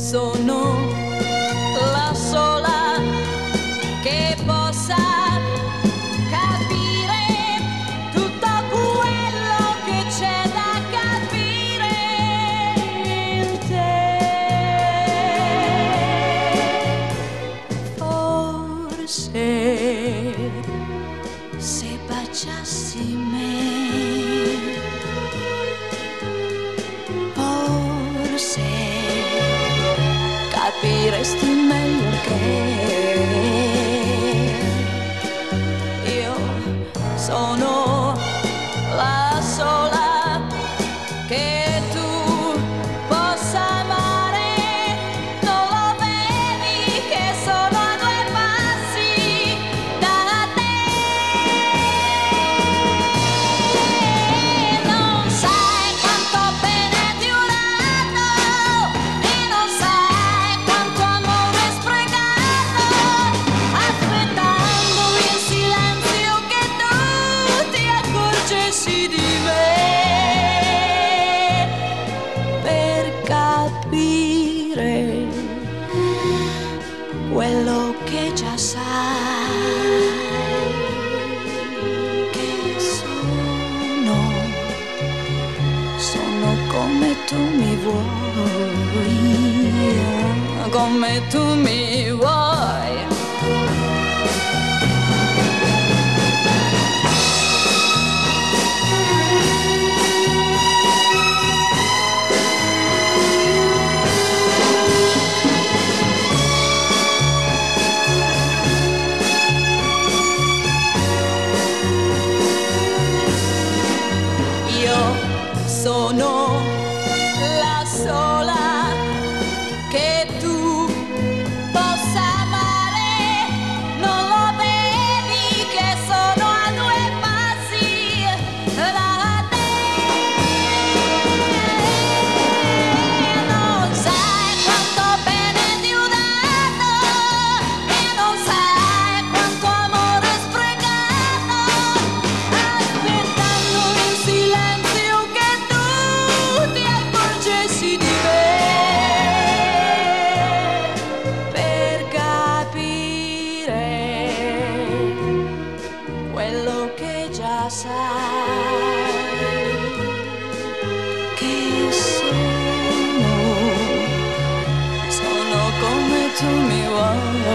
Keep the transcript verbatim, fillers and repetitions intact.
sono la sola che possa capire tutto quello che c'è da capire in te. Forse se baciassi me, forse capiresti meglio che io sono la sola che tu possa amare. Non lo vedi che sono a due passi da te? Non sai quanto bene ti ho dato e non sai quanto amore sprecato, aspettando in silenzio che tu ti accorgessi di me, per capire quello che già sai, che sono, sono come tu mi vuoi, come tu mi vuoi. Io sono la sola che tu possa amare. Non lo vedi che sono a due passi da te? Non sai quanto bene ti ho dato e non sai quanto amore sprecato, aspettando in silenzio che tu ti accorgessi di me, per capire quello che già sai, che sono, sono come tu mi vuoi.